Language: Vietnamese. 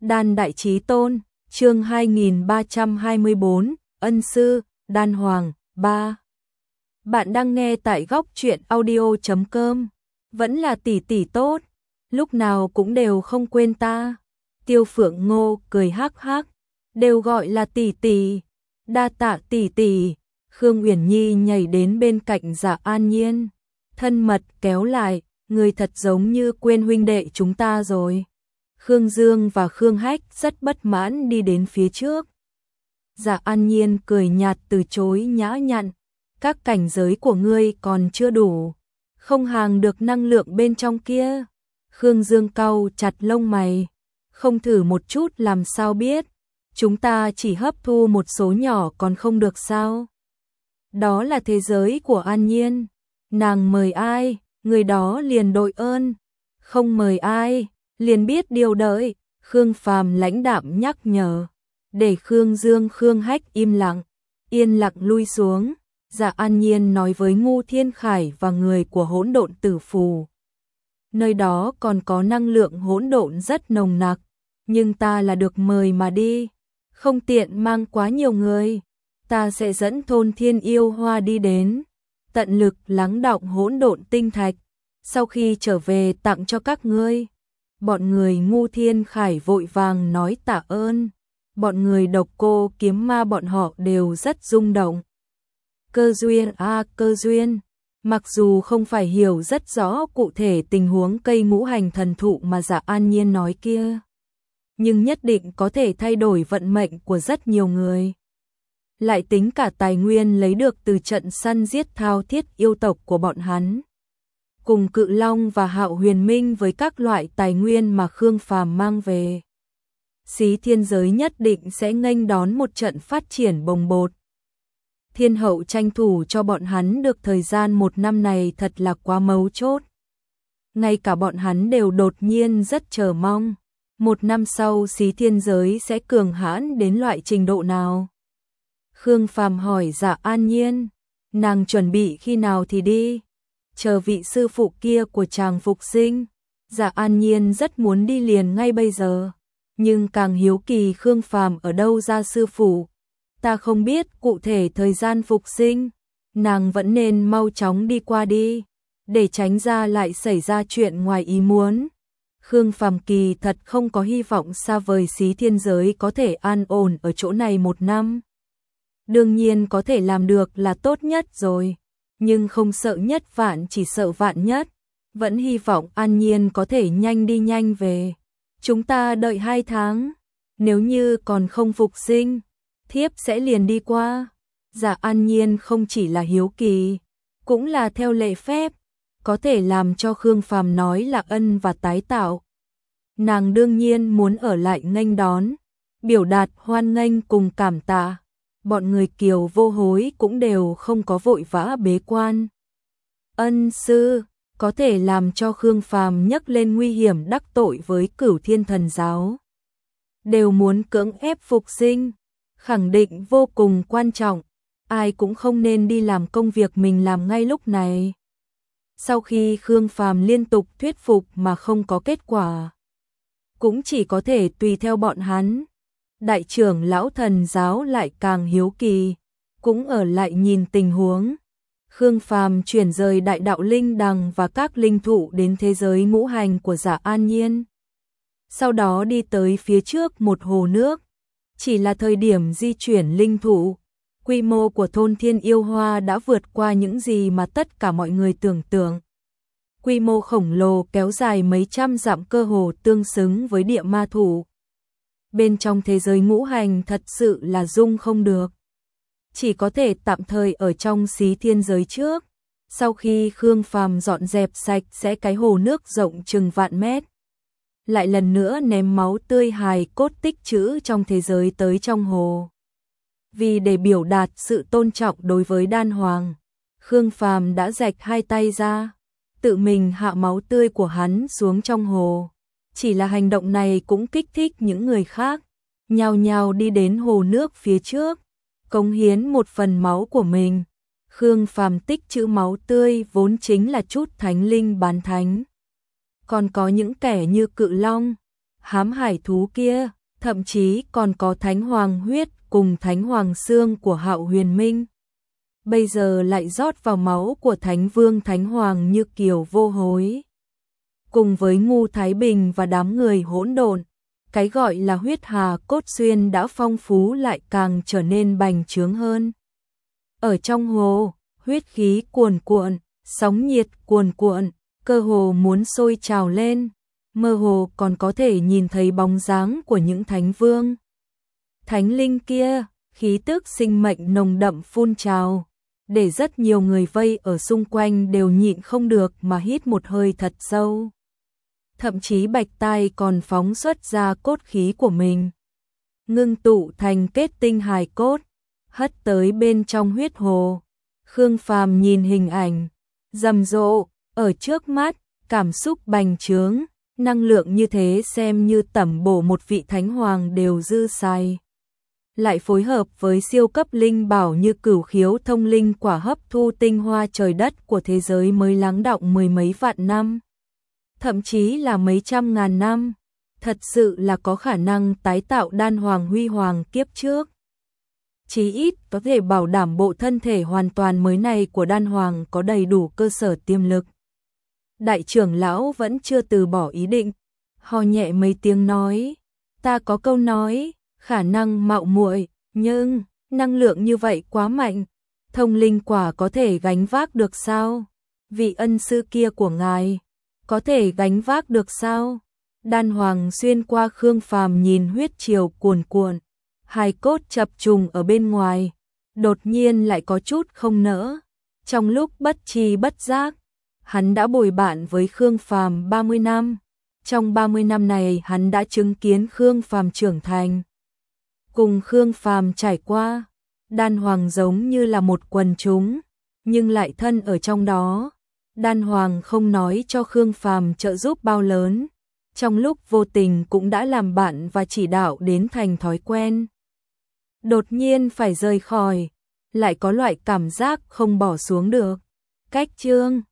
Đan Đại Chí Tôn, chương 2324, Ân Sư, Đan Hoàng, 3. Bạn đang nghe tại góc truyện audio.com. Vẫn là tỷ tỷ tốt, lúc nào cũng đều không quên ta. Tiêu Phượng Ngô cười hắc hắc, đều gọi là tỷ tỷ, đa tạ tỷ tỷ. Khương Uyển Nhi nhảy đến bên cạnh Dạ An Nhiên, thân mật kéo lại, người thật giống như quên huynh đệ chúng ta rồi. Khương Dương và Khương Hách rất bất mãn đi đến phía trước. Dạ An Nhiên cười nhạt từ chối nhã nhặn, các cảnh giới của ngươi còn chưa đủ, không hàng được năng lượng bên trong kia. Khương Dương cau chặt lông mày, không thử một chút làm sao biết, chúng ta chỉ hấp thu một số nhỏ còn không được sao? Đó là thế giới của An Nhiên, nàng mời ai, người đó liền đội ơn, không mời ai, liền biết điều đợi. Khương Phàm lãnh đạm nhắc nhở, để Khương Dương Khương Hách im lặng, yên lặng lui xuống. Dạ An Nhiên nói với Ngu Thiên Khải và người của Hỗn Độn Tử Phù, nơi đó còn có năng lượng hỗn độn rất nồng nặc, nhưng ta là được mời mà đi, không tiện mang quá nhiều người, ta sẽ dẫn thôn Thiên Yêu Hoa đi đến, tận lực lắng đọng hỗn độn tinh thạch, sau khi trở về tặng cho các ngươi. Bọn người Ngu Thiên Khải vội vàng nói tạ ơn, bọn người Độc Cô Kiếm Ma bọn họ đều rất rung động. Cơ duyên cơ duyên, mặc dù không phải hiểu rất rõ cụ thể tình huống cây ngũ hành thần thụ mà Dạ An Nhiên nói kia, nhưng nhất định có thể thay đổi vận mệnh của rất nhiều người. Lại tính cả tài nguyên lấy được từ trận săn giết thao thiết yêu tộc của bọn hắn, cùng Cự Long và Hạo Huyền Minh với các loại tài nguyên mà Khương Phàm mang về, Xí Thiên giới nhất định sẽ nghênh đón một trận phát triển bồng bột. Thiên hậu tranh thủ cho bọn hắn được thời gian 1 năm này thật là quá mấu chốt. Ngay cả bọn hắn đều đột nhiên rất chờ mong, 1 năm sau Xí Thiên giới sẽ cường hãn đến loại trình độ nào. Khương Phàm hỏi Dạ An Nhiên, nàng chuẩn bị khi nào thì đi? Chờ vị sư phụ kia của chàng phục sinh. Dạ An Nhiên rất muốn đi liền ngay bây giờ, nhưng càng hiếu kỳ Khương Phàm ở đâu ra sư phụ. Ta không biết cụ thể thời gian phục sinh, nàng vẫn nên mau chóng đi qua đi, để tránh ra lại xảy ra chuyện ngoài ý muốn. Khương Phàm kỳ thật không có hy vọng xa vời Xí Thiên giới có thể an ổn ở chỗ này 1 năm. Đương nhiên có thể làm được là tốt nhất rồi, nhưng không sợ nhất vạn chỉ sợ vạn nhất, vẫn hy vọng An Nhiên có thể nhanh đi nhanh về. Chúng ta đợi 2 tháng, nếu như còn không phục sinh, thiếp sẽ liền đi qua. Dạ An Nhiên không chỉ là hiếu kỳ, cũng là theo lệ phép, có thể làm cho Khương Phàm nói là ân và tái tạo. Nàng đương nhiên muốn ở lại nghênh đón, biểu đạt hoan nghênh cùng cảm tạ. Bọn người Kiều Vô Hối cũng đều không có vội vã bế quan. Ân sư, có thể làm cho Khương Phàm nhắc lên nguy hiểm đắc tội với Cửu Thiên Thần giáo. Đều muốn cưỡng ép phục sinh, khẳng định vô cùng quan trọng, ai cũng không nên đi làm công việc mình làm ngay lúc này. Sau khi Khương Phàm liên tục thuyết phục mà không có kết quả, cũng chỉ có thể tùy theo bọn hắn. Đại trưởng lão thần giáo lại càng hiếu kỳ, cũng ở lại nhìn tình huống. Khương Phàm chuyển rời đại đạo linh đằng và các linh thụ đến thế giới ngũ hành của Dạ An Nhiên. Sau đó đi tới phía trước một hồ nước. Chỉ là thời điểm di chuyển linh thụ, quy mô của thôn Thiên Yêu Hoa đã vượt qua những gì mà tất cả mọi người tưởng tượng. Quy mô khổng lồ kéo dài mấy trăm dặm, cơ hồ tương xứng với địa ma thủ. Bên trong thế giới ngũ hành thật sự là dung không được, chỉ có thể tạm thời ở trong Xí Thiên giới trước. Sau khi Khương Phàm dọn dẹp sạch sẽ cái hồ nước rộng chừng vạn mét, lại lần nữa ném máu tươi hài cốt tích trữ trong thế giới tới trong hồ. Vì để biểu đạt sự tôn trọng đối với Đan Hoàng, Khương Phàm đã rạch 2 tay ra, tự mình hạ máu tươi của hắn xuống trong hồ. Chỉ là hành động này cũng kích thích những người khác, nhao nhao đi đến hồ nước phía trước, cống hiến một phần máu của mình. Khương Phàm tích trữ máu tươi vốn chính là chút thánh linh bán thánh. Còn có những kẻ như Cự Long, hám hải thú kia, thậm chí còn có thánh hoàng huyết cùng thánh hoàng xương của Hạo Huyền Minh. Bây giờ lại rót vào máu của Thánh Vương Thánh Hoàng Như Kiều vô hối. Cùng với Ngu Thái Bình và đám người hỗn độn, cái gọi là huyết hà cốt xuyên đã phong phú lại càng trở nên bành trướng hơn. Ở trong hồ, huyết khí cuồn cuộn, sóng nhiệt cuồn cuộn, cơ hồ muốn sôi trào lên, mơ hồ còn có thể nhìn thấy bóng dáng của những thánh vương. Thánh linh kia, khí tức sinh mệnh nồng đậm phun trào, để rất nhiều người vây ở xung quanh đều nhịn không được mà hít một hơi thật sâu. Thậm chí Bạch Tai còn phóng xuất ra cốt khí của mình, ngưng tụ thành kết tinh hài cốt, hất tới bên trong huyết hồ. Khương Phàm nhìn hình ảnh rầm rộ ở trước mắt, cảm xúc bành trướng, năng lượng như thế xem như tẩm bổ một vị thánh hoàng đều dư xài. Lại phối hợp với siêu cấp linh bảo như Cửu Khiếu Thông Linh Quả hấp thu tinh hoa trời đất của thế giới mới lắng đọng mười mấy vạn năm, thậm chí là mấy trăm ngàn năm, thật sự là có khả năng tái tạo đan hoàng huy hoàng kiếp trước. Chí ít có thể bảo đảm bộ thân thể hoàn toàn mới này của đan hoàng có đầy đủ cơ sở tiềm lực. Đại trưởng lão vẫn chưa từ bỏ ý định, ho nhẹ mấy tiếng nói, ta có câu nói, khả năng mạo muội, nhưng năng lượng như vậy quá mạnh, thông linh quả có thể gánh vác được sao? Vị ân sư kia của ngài có thể gánh vác được sao? Đan hoàng xuyên qua Khương Phàm nhìn huyết triều cuồn cuộn, hài cốt chập trùng ở bên ngoài, đột nhiên lại có chút không nỡ. Trong lúc bất tri bất giác, hắn đã bồi bạn với Khương Phàm 30 năm. Trong 30 năm này hắn đã chứng kiến Khương Phàm trưởng thành. Cùng Khương Phàm trải qua, đan hoàng giống như là một quần chúng, nhưng lại thân ở trong đó. Đan hoàng không nói cho Khương Phàm trợ giúp bao lớn, trong lúc vô tình cũng đã làm bạn và chỉ đạo đến thành thói quen. Đột nhiên phải rời khỏi, lại có loại cảm giác không bỏ xuống được. Cách chương